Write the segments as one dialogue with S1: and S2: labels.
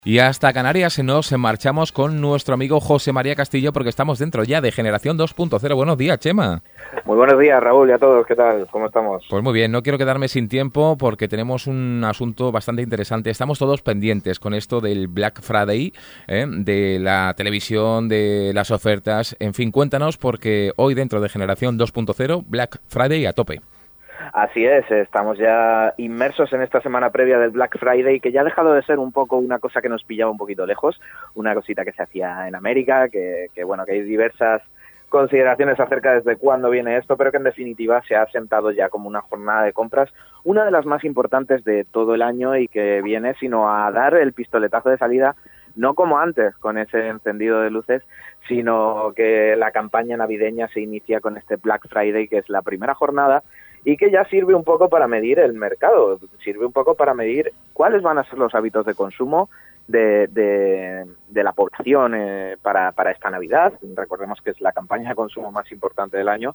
S1: Y hasta Canarias nos marchamos con nuestro amigo José María Castillo porque estamos dentro ya de Generación 2.0. Buenos días, Chema.
S2: Muy buenos días, Raúl, y a todos. ¿Qué tal? ¿Cómo estamos?
S1: Pues muy bien, no quiero quedarme sin tiempo porque tenemos un asunto bastante interesante. Estamos todos pendientes con esto del Black Friday, de la televisión, de las ofertas. En fin, cuéntanos porque hoy dentro de Generación 2.0, Black Friday a tope.
S2: Así es, estamos ya inmersos en esta semana previa del Black Friday, que ya ha dejado de ser un poco una cosa que nos pillaba un poquito lejos, una cosita que se hacía en América, que hay diversas consideraciones acerca desde cuándo viene esto, pero que en definitiva se ha asentado ya como una jornada de compras, una de las más importantes de todo el año y que viene sino a dar el pistoletazo de salida, no como antes con ese encendido de luces, sino que la campaña navideña se inicia con este Black Friday, que es la primera jornada y que ya sirve un poco para medir el mercado, sirve un poco para medir cuáles van a ser los hábitos de consumo de la población para esta Navidad. Recordemos que es la campaña de consumo más importante del año,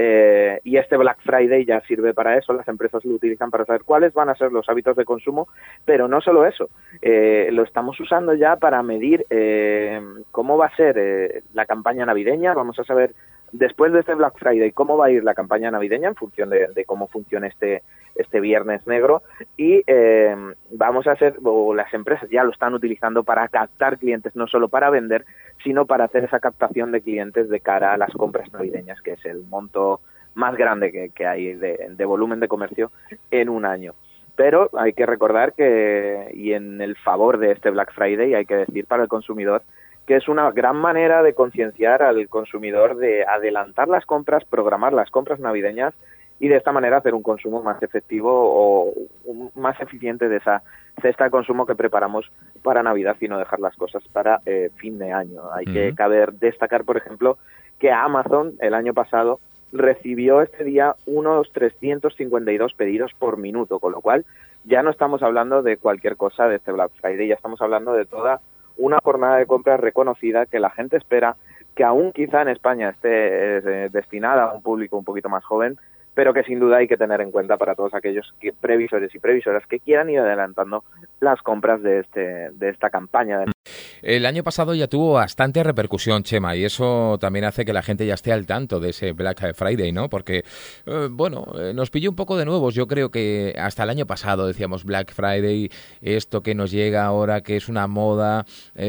S2: y este Black Friday ya sirve para eso. Las empresas lo utilizan para saber cuáles van a ser los hábitos de consumo, pero no solo eso, lo estamos usando ya para medir cómo va a ser la campaña navideña. Vamos a saber después de este Black Friday cómo va a ir la campaña navideña en función de cómo funcione este Viernes Negro, y vamos a hacer, o las empresas ya lo están utilizando para captar clientes, no solo para vender, sino para hacer esa captación de clientes de cara a las compras navideñas, que es el monto más grande que hay de volumen de comercio en un año. Pero hay que recordar que, y en el favor de este Black Friday, hay que decir para el consumidor, que es una gran manera de concienciar al consumidor de adelantar las compras, programar las compras navideñas y de esta manera hacer un consumo más efectivo o más eficiente de esa cesta de consumo que preparamos para Navidad y no dejar las cosas para fin de año. Hay que destacar, por ejemplo, que Amazon el año pasado recibió este día unos 352 pedidos por minuto, con lo cual ya no estamos hablando de cualquier cosa de este Black Friday, ya estamos hablando de toda una jornada de compras reconocida que la gente espera, que aún quizá en España esté destinada a un público un poquito más joven, pero que sin duda hay que tener en cuenta para todos aquellos previsores y previsoras que quieran ir adelantando las compras de esta campaña.
S1: El año pasado ya tuvo bastante repercusión, Chema, y eso también hace que la gente ya esté al tanto de ese Black Friday, ¿no? Porque, nos pilló un poco de nuevos. Yo creo que hasta el año pasado decíamos Black Friday, esto que nos llega ahora, que es una moda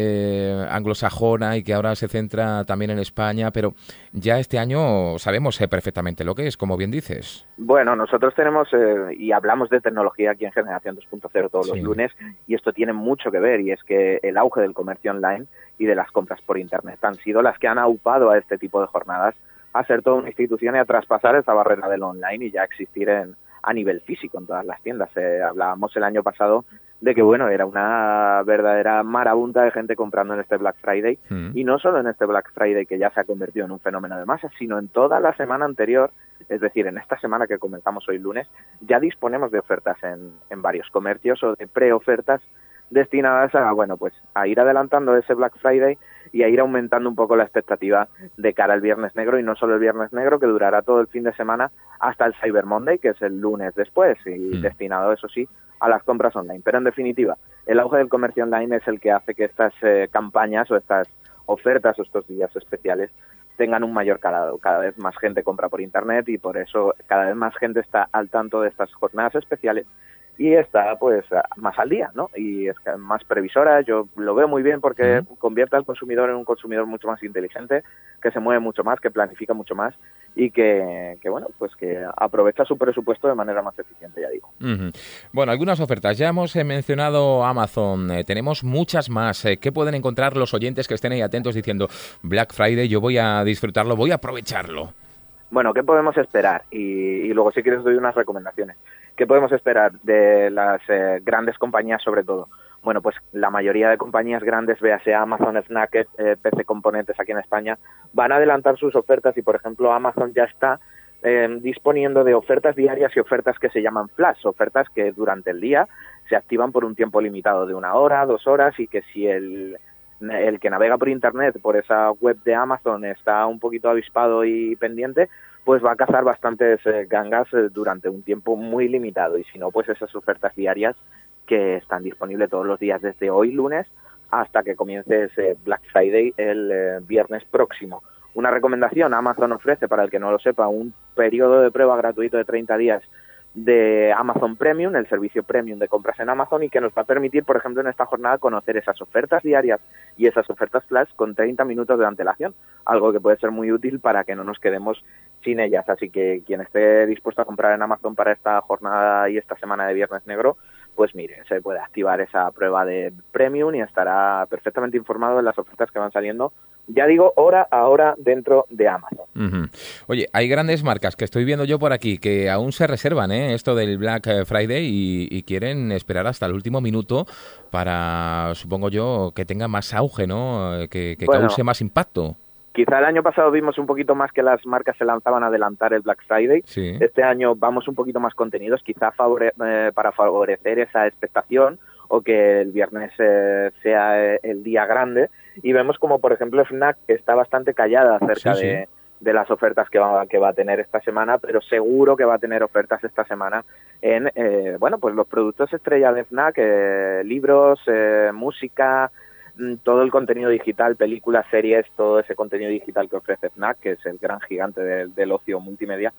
S1: anglosajona y que ahora se centra también en España, pero ya este año sabemos perfectamente lo que es, como bien dices.
S2: Bueno, nosotros tenemos, y hablamos de tecnología aquí en Generación 2.0 todos los lunes, y esto tiene mucho que ver, y es que el auge del comercio online y de las compras por Internet han sido las que han aupado a este tipo de jornadas a ser toda una institución y a traspasar esa barrera del online y ya existir a nivel físico en todas las tiendas. Hablábamos el año pasado de que, era una verdadera marabunta de gente comprando en este Black Friday, y no solo en este Black Friday, que ya se ha convertido en un fenómeno de masa, sino en toda la semana anterior. Es decir, en esta semana que comenzamos hoy lunes, ya disponemos de ofertas en varios comercios o de preofertas destinadas a ir adelantando ese Black Friday y a ir aumentando un poco la expectativa de cara al Viernes Negro, y no solo el Viernes Negro, que durará todo el fin de semana hasta el Cyber Monday, que es el lunes después, y destinado, eso sí, a las compras online. Pero en definitiva, el auge del comercio online es el que hace que estas campañas o estas ofertas o estos días especiales tengan un mayor calado. Cada vez más gente compra por Internet y por eso cada vez más gente está al tanto de estas jornadas especiales y está más al día, ¿no? Y es más previsora. Yo lo veo muy bien porque convierte al consumidor en un consumidor mucho más inteligente, que se mueve mucho más, que planifica mucho más y que aprovecha su presupuesto de manera más eficiente, ya digo.
S1: Bueno, algunas ofertas. Ya hemos mencionado Amazon, tenemos muchas más. ¿Qué pueden encontrar los oyentes que estén ahí atentos diciendo Black Friday, yo voy a disfrutarlo, voy a aprovecharlo?
S2: Bueno, ¿qué podemos esperar? Y luego, si quieres, doy unas recomendaciones. ¿Qué podemos esperar de las grandes compañías, sobre todo? Bueno, pues la mayoría de compañías grandes, véase Amazon, Fnac, PC Componentes aquí en España, van a adelantar sus ofertas y, por ejemplo, Amazon ya está disponiendo de ofertas diarias y ofertas que se llaman flash, ofertas que durante el día se activan por un tiempo limitado de 1 hora, 2 horas, y que si el que navega por Internet, por esa web de Amazon, está un poquito avispado y pendiente, pues va a cazar bastantes gangas durante un tiempo muy limitado. Y si no, pues esas ofertas diarias que están disponibles todos los días desde hoy lunes hasta que comience ese Black Friday el viernes próximo. Una recomendación: Amazon ofrece, para el que no lo sepa, un periodo de prueba gratuito de 30 días de Amazon Premium, el servicio Premium de compras en Amazon, y que nos va a permitir, por ejemplo, en esta jornada conocer esas ofertas diarias y esas ofertas flash con 30 minutos de antelación, algo que puede ser muy útil para que no nos quedemos sin ellas. Así que quien esté dispuesto a comprar en Amazon para esta jornada y esta semana de Viernes Negro, pues mire, se puede activar esa prueba de Premium y estará perfectamente informado de las ofertas que van saliendo, ya digo, hora a hora dentro de Amazon.
S1: Uh-huh. Oye, hay grandes marcas que estoy viendo yo por aquí que aún se reservan esto del Black Friday y quieren esperar hasta el último minuto para, supongo yo, que tenga más auge, ¿no? Que cause más impacto.
S2: Quizá el año pasado vimos un poquito más que las marcas se lanzaban a adelantar el Black Friday.
S1: Sí.
S2: Este año vamos un poquito más contenidos, quizá para favorecer esa expectación o que el viernes sea el día grande. Y vemos como, por ejemplo, Fnac, que está bastante callada acerca de las ofertas que va a tener esta semana, pero seguro que va a tener ofertas esta semana en pues los productos estrella de Fnac, libros, música, todo el contenido digital, películas, series, todo ese contenido digital que ofrece Fnac, que es el gran gigante del ocio multimedia.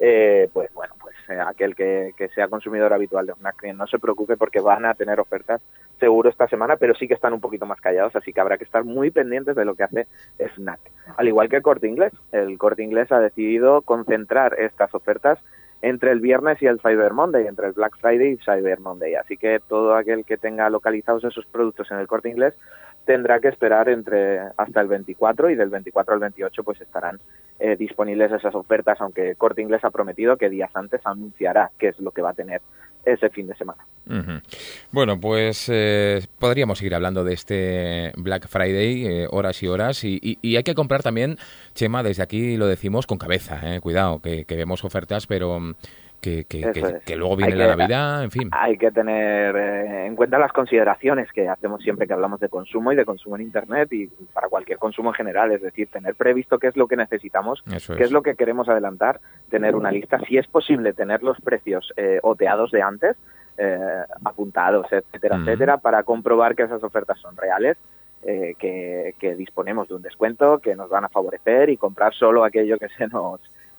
S2: Aquel que sea consumidor habitual de Fnac, no se preocupe porque van a tener ofertas seguro esta semana, pero sí que están un poquito más callados, así que habrá que estar muy pendientes de lo que hace Fnac. Al igual que el Corte Inglés. El Corte Inglés ha decidido concentrar estas ofertas entre el viernes y el Cyber Monday, entre el Black Friday y Cyber Monday. Así que todo aquel que tenga localizados esos productos en el Corte Inglés tendrá que esperar hasta el 24, y del 24 al 28 pues estarán disponibles esas ofertas, aunque Corte Inglés ha prometido que días antes anunciará qué es lo que va a tener ese fin de semana.
S1: Uh-huh. Bueno, pues podríamos seguir hablando de este Black Friday horas y horas, y hay que comprar también, Chema, desde aquí lo decimos con cabeza, cuidado, que vemos ofertas, pero que luego viene la Navidad, en fin.
S2: Hay que tener en cuenta las consideraciones que hacemos siempre que hablamos de consumo y de consumo en Internet y para cualquier consumo en general, es decir, tener previsto qué es lo que necesitamos, qué es lo que queremos adelantar, tener una lista, si es posible tener los precios oteados de antes, apuntados, etcétera, etcétera, para comprobar que esas ofertas son reales, que disponemos de un descuento, que nos van a favorecer, y comprar solo aquello que se nos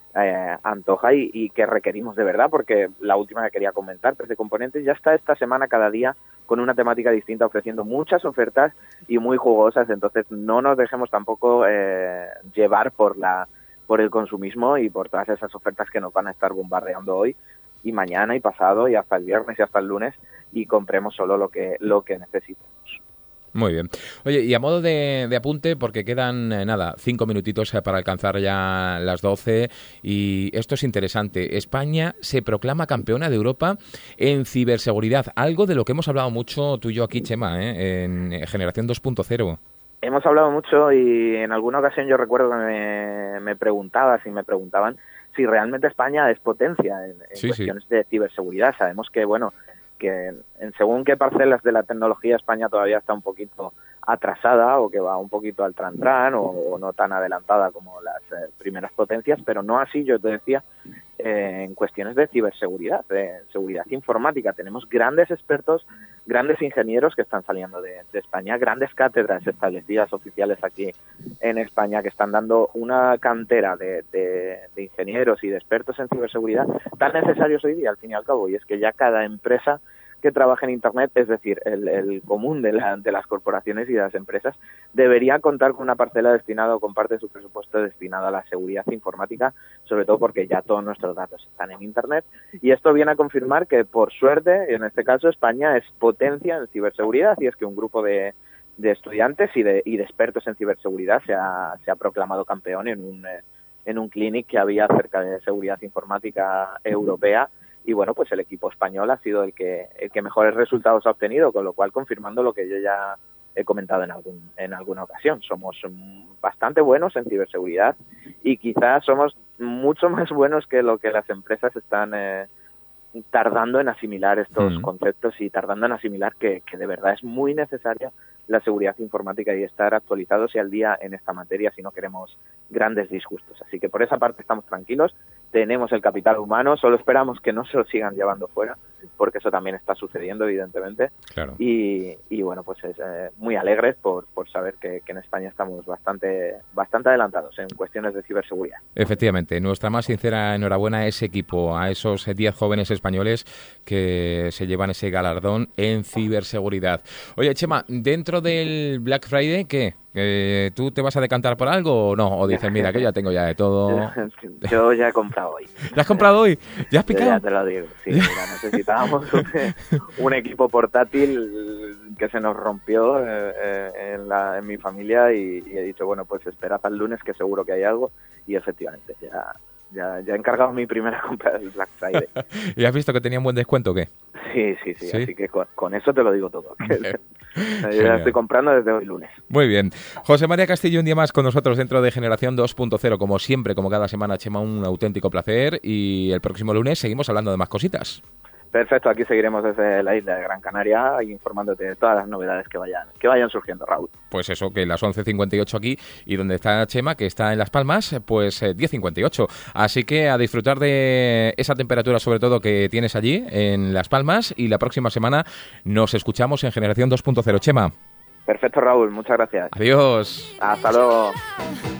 S2: antoja y que requerimos de verdad, porque la última que quería comentar, 13 Componentes, ya está esta semana cada día con una temática distinta, ofreciendo muchas ofertas y muy jugosas. Entonces no nos dejemos tampoco llevar por el consumismo y por todas esas ofertas que nos van a estar bombardeando hoy y mañana y pasado y hasta el viernes y hasta el lunes, y compremos solo lo que necesitemos.
S1: Muy bien. Oye, y a modo de apunte, porque quedan, 5 minutitos para alcanzar ya las 12, y esto es interesante. España se proclama campeona de Europa en ciberseguridad, algo de lo que hemos hablado mucho tú y yo aquí, Chema, en Generación 2.0.
S2: Hemos hablado mucho y en alguna ocasión yo recuerdo que me preguntaban si realmente España es potencia en cuestiones de ciberseguridad. Sabemos que, que según qué parcelas de la tecnología España todavía está un poquito atrasada, o que va un poquito al tran o no tan adelantada como las primeras potencias, pero no así, yo te decía, en cuestiones de ciberseguridad, de seguridad informática. Tenemos grandes expertos, grandes ingenieros que están saliendo de España, grandes cátedras establecidas oficiales aquí en España que están dando una cantera de ingenieros y de expertos en ciberseguridad tan necesarios hoy día, al fin y al cabo, y es que ya cada empresa que trabaja en Internet, es decir, el común de las corporaciones y de las empresas, debería contar con una parcela destinada, o con parte de su presupuesto destinado a la seguridad informática, sobre todo porque ya todos nuestros datos están en Internet, y esto viene a confirmar que, por suerte, en este caso España es potencia en ciberseguridad, y es que un grupo de estudiantes y de expertos en ciberseguridad se ha proclamado campeón en un clinic que había acerca de seguridad informática europea. Y pues el equipo español ha sido el que mejores resultados ha obtenido, con lo cual confirmando lo que yo ya he comentado en alguna ocasión. Somos bastante buenos en ciberseguridad y quizás somos mucho más buenos que lo que las empresas están tardando en asimilar estos conceptos, y tardando en asimilar que de verdad es muy necesaria la seguridad informática y estar actualizados y al día en esta materia si no queremos grandes disgustos. Así que por esa parte estamos tranquilos, tenemos el capital humano, solo esperamos que no se lo sigan llevando fuera, porque eso también está sucediendo, evidentemente.
S1: Claro.
S2: Y bueno, pues es muy alegres por saber que en España estamos bastante adelantados en cuestiones de ciberseguridad.
S1: Efectivamente, nuestra más sincera enhorabuena a ese equipo, a esos 10 jóvenes españoles que se llevan ese galardón en ciberseguridad. Oye, Chema, dentro del Black Friday, ¿qué? ¿Tú te vas a decantar por algo o no? O dices, mira, que ya tengo ya de todo.
S2: Yo ya he comprado hoy.
S1: ¿Ya has comprado hoy? ¿Ya has picado?
S2: Ya te lo digo. Sí, mira, necesitábamos un equipo portátil que se nos rompió en mi familia y he dicho, bueno, pues esperad al lunes que seguro que hay algo, y efectivamente ya he encargado mi primera compra del Black Friday.
S1: ¿Y has visto que tenía un buen descuento o qué?
S2: Sí, así que con eso te lo digo todo. Yo ya estoy comprando desde hoy lunes.
S1: Muy bien. José María Castillo, un día más con nosotros dentro de Generación 2.0. Como siempre, como cada semana, Chema, un auténtico placer. Y el próximo lunes seguimos hablando de más cositas.
S2: Perfecto, aquí seguiremos desde la isla de Gran Canaria informándote de todas las novedades que vayan surgiendo, Raúl.
S1: Pues eso, que las 11:58 aquí, y donde está Chema, que está en Las Palmas, pues 10:58. Así que a disfrutar de esa temperatura, sobre todo, que tienes allí en Las Palmas, y la próxima semana nos escuchamos en Generación 2.0. Chema.
S2: Perfecto, Raúl, muchas gracias.
S1: Adiós.
S2: Hasta luego.